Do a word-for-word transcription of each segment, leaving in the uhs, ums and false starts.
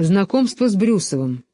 Знакомство с Брюсовым.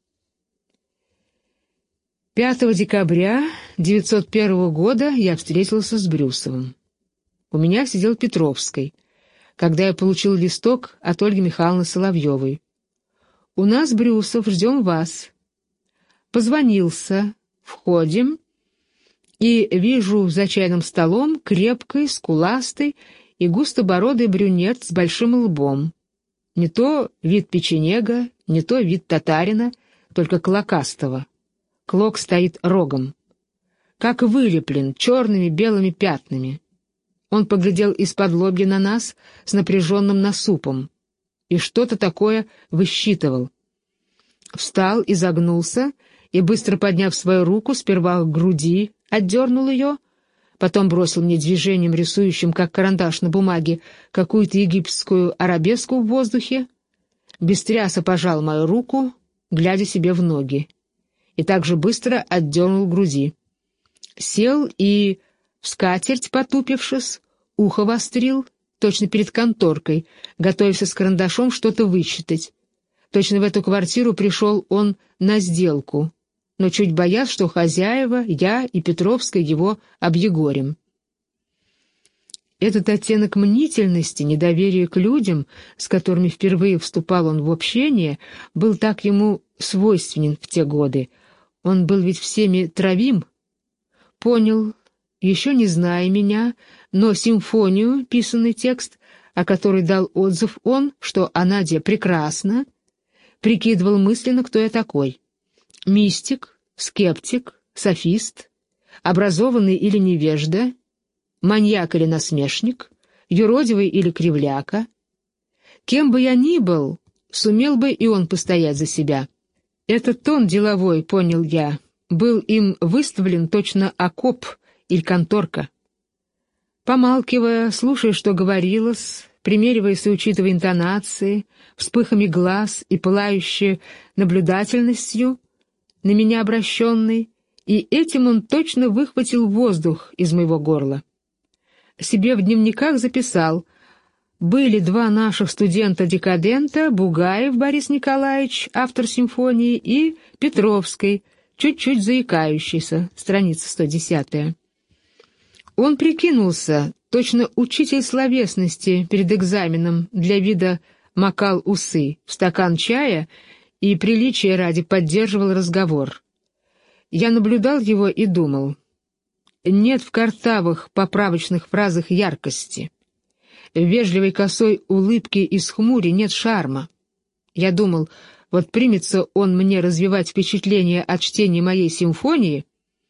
пятого декабря девятьсот первого года я встретился с Брюсовым. У меня сидел Петровский, когда я получил листок от Ольги Михайловны Соловьевой. «У нас, Брюсов, ждем вас». Позвонился, входим, и вижу за чайным столом крепкий, скуластый и густобородый брюнет с большим лбом. Не то вид печенега, не то вид татарина, только клокастого. Клок стоит рогом. Как вылеплен черными белыми пятнами. Он поглядел из-под лобья на нас с напряженным насупом и что-то такое высчитывал. Встал, изогнулся и, быстро подняв свою руку, сперва к груди отдернул ее, потом бросил мне движением, рисующим, как карандаш на бумаге, какую-то египетскую арабеску в воздухе, без тряса пожал мою руку, глядя себе в ноги, и так же быстро отдернул груди. Сел и, в скатерть потупившись, ухо вострил, точно перед конторкой, готовясь с карандашом что-то высчитать. Точно в эту квартиру пришел он на сделку, но чуть боясь, что хозяева, я и Петровская его объегорим. Этот оттенок мнительности, недоверия к людям, с которыми впервые вступал он в общение, был так ему свойственен в те годы. Он был ведь всеми травим. Понял, еще не зная меня, но симфонию, писанный текст, о которой дал отзыв он, что она де прекрасна, прикидывал мысленно, кто я такой. Мистик, скептик, софист, образованный или невежда, маньяк или насмешник, юродивый или кривляка. Кем бы я ни был, сумел бы и он постоять за себя. Этот тон деловой, понял я, был им выставлен точно окоп или конторка. Помалкивая, слушая, что говорилось, примериваясь и учитывая интонации, вспыхами глаз и пылающей наблюдательностью на меня обращенный, и этим он точно выхватил воздух из моего горла. Себе в дневниках записал: были два наших студента-декадента, Бугаев Борис Николаевич, автор симфонии, и Петровский, чуть-чуть заикающийся, страница сто десятая. Он прикинулся, точно учитель словесности перед экзаменом, для вида макал усы в стакан чая и приличия ради поддерживал разговор. Я наблюдал его и думал: нет в картавых поправочных фразах яркости. В вежливой косой улыбке и схмуре нет шарма. Я думал, вот примется он мне развивать впечатление от чтения моей симфонии,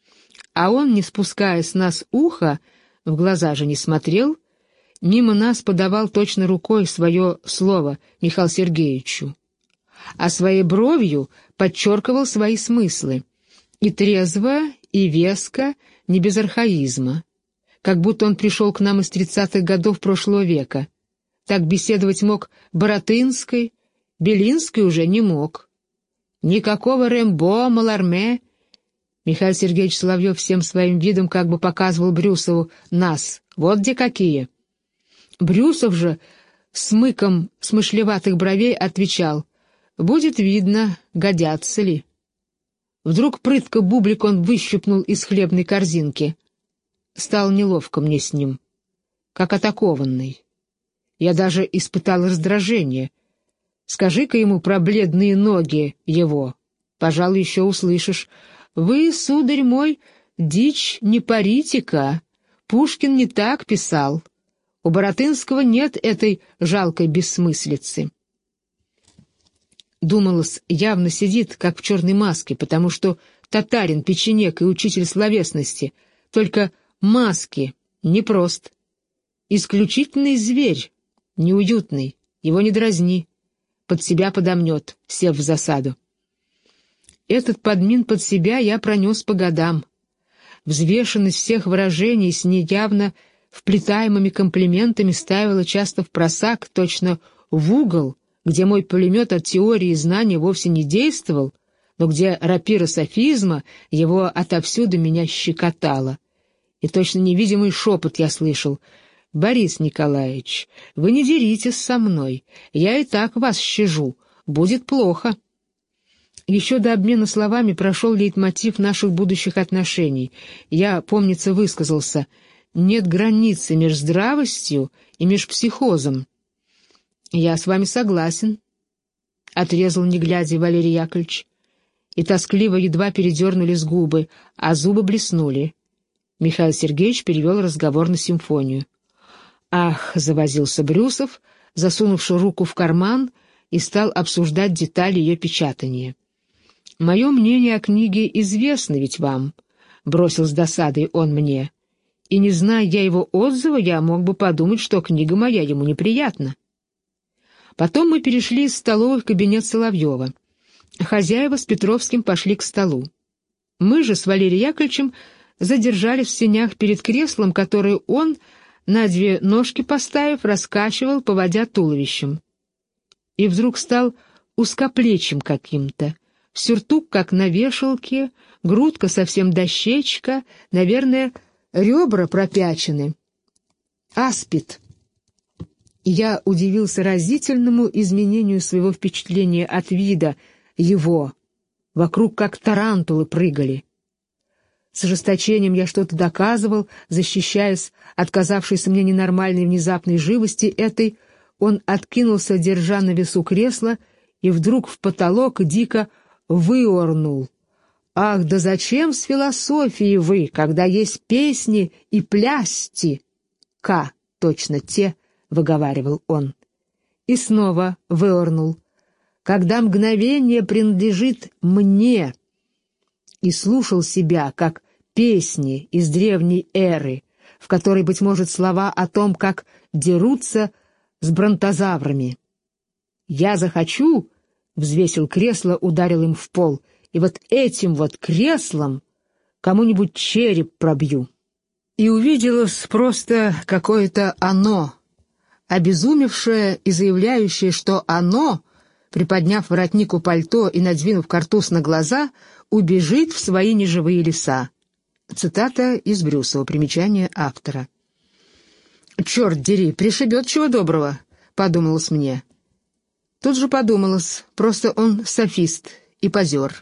а он, не спуская с нас уха, в глаза же не смотрел, мимо нас подавал точно рукой свое слово Михаилу Сергеевичу, а своей бровью подчеркивал свои смыслы, и трезво, и веско, не без архаизма, как будто он пришел к нам из тридцатых годов прошлого века. Так беседовать мог Баратынской, Белинский уже не мог. Никакого Рэмбо, Маларме. Михаил Сергеевич Соловьев всем своим видом как бы показывал Брюсову нас, вот где какие. Брюсов же с мыком смышлеватых бровей отвечал: будет видно, годятся ли. Вдруг прытко бублик он выщипнул из хлебной корзинки. Стало неловко мне с ним, как атакованный. Я даже испытал раздражение. Скажи-ка ему про бледные ноги его. Пожалуй, еще услышишь: вы, сударь мой, дичь не парите-ка. Пушкин не так писал. У Баратынского нет этой жалкой бессмыслицы. Думалось, явно сидит, как в черной маске, потому что татарин, печенек и учитель словесности, только маски, непрост. Исключительный зверь, неуютный, его не дразни, под себя подомнет, сев в засаду. Этот подмин под себя я пронес по годам. Взвешенность всех выражений с неявно вплетаемыми комплиментами ставила часто в просак, точно в угол, где мой пулемет от теории и знания вовсе не действовал, но где рапира софизма его отовсюду меня щекотала. И точно невидимый шепот я слышал: «Борис Николаевич, вы не деритесь со мной, я и так вас щажу, будет плохо. Еще до обмена словами прошел лейтмотив наших будущих отношений. Я, помнится, высказался: «Нет границы между здравостью и между психозом». «Я с вами согласен», — отрезал, не глядя, Валерий Яковлевич. И тоскливо едва передернулись губы, а зубы блеснули. Михаил Сергеевич перевел разговор на симфонию. «Ах!» — завозился Брюсов, засунувши руку в карман, и стал обсуждать детали ее печатания. «Мое мнение о книге известно ведь вам», — бросил с досадой он мне. «И не зная я его отзыва, я мог бы подумать, что книга моя ему неприятна». Потом мы перешли из столовой в кабинет Соловьева. Хозяева с Петровским пошли к столу. Мы же с Валерием Яковлевичем задержались в сенях перед креслом, которое он, на две ножки поставив, раскачивал, поводя туловищем. И вдруг стал узкоплечим каким-то, сюртук как на вешалке, грудка совсем дощечка, наверное, ребра пропячены. Аспид. Я удивился разительному изменению своего впечатления от вида его. Вокруг как тарантулы прыгали. С ожесточением я что-то доказывал, защищаясь от казавшейся мне ненормальной внезапной живости этой. Он откинулся, держа на весу кресла, и вдруг в потолок дико выорнул. «Ах, да зачем с философией вы, когда есть песни и плясти?» «К, точно те», — выговаривал он. И снова выорнул. «Когда мгновение принадлежит мне». И слушал себя, как песни из древней эры, в которой, быть может, слова о том, как дерутся с бронтозаврами. «Я захочу», — взвесил кресло, ударил им в пол, «и вот этим вот креслом кому-нибудь череп пробью». И увиделось просто какое-то оно, обезумевшее и заявляющее, что оно, приподняв воротник у пальто и надвинув картуз на глаза, убежит в свои неживые леса. Цитата из Брюсова, примечание автора. «Черт дери, пришибет чего доброго», — подумалось мне. Тут же подумалось, просто он софист и позер.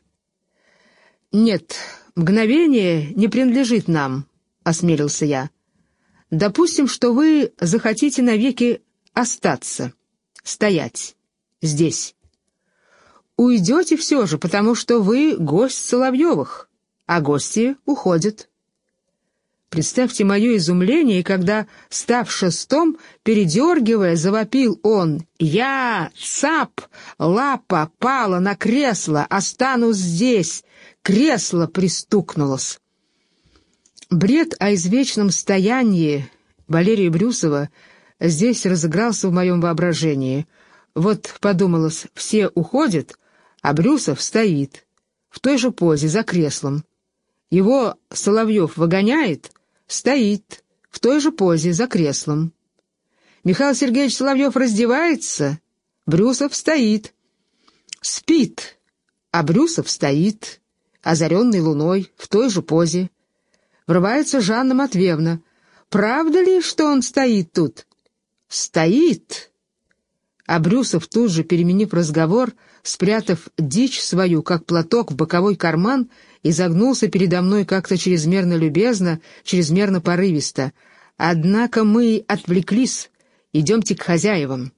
«Нет, мгновение не принадлежит нам», — осмелился я. «Допустим, что вы захотите навеки остаться, стоять здесь. Уйдете все же, потому что вы гость Соловьевых, а гости уходят». Представьте мое изумление, когда, став шестом, передергивая, завопил он: «Я, цап, лапа пала на кресло, останусь здесь!» Кресло пристукнулось. Бред о извечном стоянии Валерия Брюсова здесь разыгрался в моем воображении. Вот, подумалось, все уходят, а Брюсов стоит, в той же позе, за креслом. Его Соловьев выгоняет, стоит, в той же позе, за креслом. Михаил Сергеевич Соловьев раздевается, Брюсов стоит. Спит, а Брюсов стоит, озаренный луной, в той же позе. Врывается Жанна Матвеевна. «Правда ли, что он стоит тут?» «Стоит!» А Брюсов, тут же переменив разговор, спрятав дичь свою, как платок, в боковой карман, изогнулся передо мной как-то чрезмерно любезно, чрезмерно порывисто. «Однако мы отвлеклись. Идемте к хозяевам».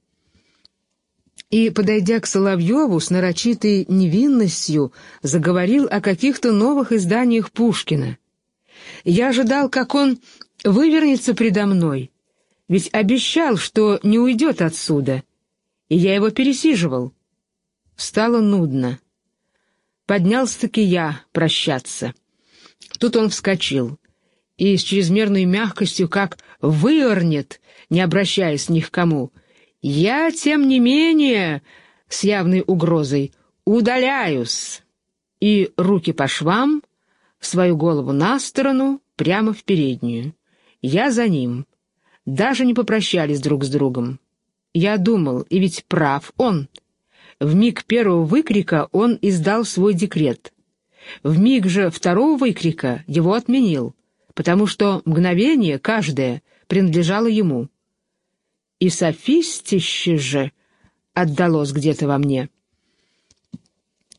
И, подойдя к Соловьеву, с нарочитой невинностью заговорил о каких-то новых изданиях Пушкина. Я ожидал, как он вывернется предо мной, ведь обещал, что не уйдет отсюда, и я его пересиживал. Стало нудно. Поднялся-таки я прощаться. Тут он вскочил и с чрезмерной мягкостью, как выорнет, не обращаясь ни к кому: «Я, тем не менее, с явной угрозой, удаляюсь!» И руки по швам, свою голову на сторону, прямо в переднюю. Я за ним. Даже не попрощались друг с другом. Я думал, и ведь прав он. В миг первого выкрика он издал свой декрет. В миг же второго выкрика его отменил, потому что мгновение каждое принадлежало ему. И софистище же отдалось где-то во мне.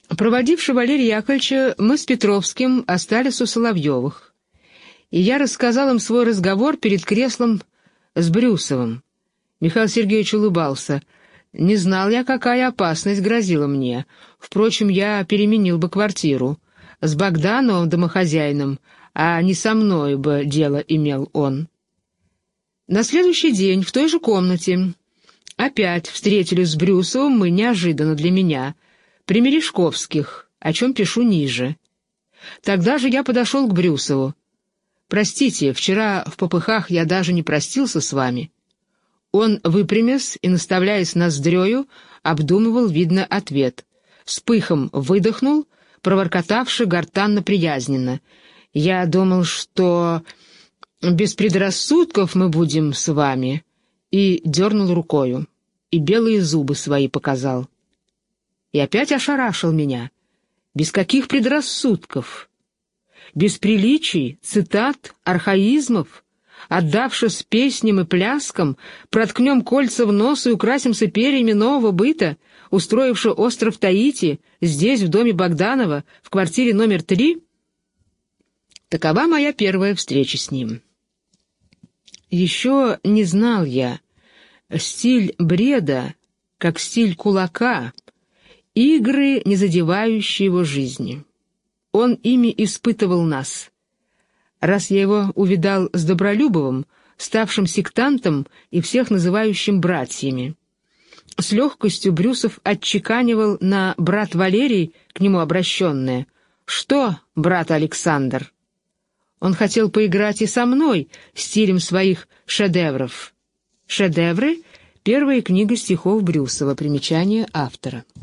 Проводивши Валерия Яковлевича, мы с Петровским остались у Соловьевых, и я рассказал им свой разговор перед креслом с Брюсовым. Михаил Сергеевич улыбался. Не знал я, какая опасность грозила мне. Впрочем, я переменил бы квартиру. С Богдановым домохозяином, а не со мной бы дело имел он. На следующий день в той же комнате опять встретились с Брюсовым мы неожиданно для меня, при Мережковских, о чем пишу ниже. Тогда же я подошел к Брюсову. «Простите, вчера в попыхах я даже не простился с вами». Он, выпрямясь и наставляясь ноздрёю, обдумывал, видно, ответ. С пыхом выдохнул, проворкотавши гортанно-приязненно. «Я думал, что без предрассудков мы будем с вами», и дернул рукою, и белые зубы свои показал. И опять ошарашил меня. Без каких предрассудков? Без приличий, цитат, архаизмов? Отдавшись песням и пляскам, проткнем кольца в нос и украсимся перьями нового быта, устроивши остров Таити, здесь, в доме Богданова, в квартире номер три? Такова моя первая встреча с ним. Еще не знал я стиль бреда, как стиль кулака, игры, не задевающие его жизни. Он ими испытывал нас. Раз я его увидал с Добролюбовым, ставшим сектантом и всех называющим братьями. С легкостью Брюсов отчеканивал на «брат Валерий», к нему обращенное: «Что, брат Александр?» Он хотел поиграть и со мной стилем своих шедевров. Шедевры — первая книга стихов Брюсова, примечание автора.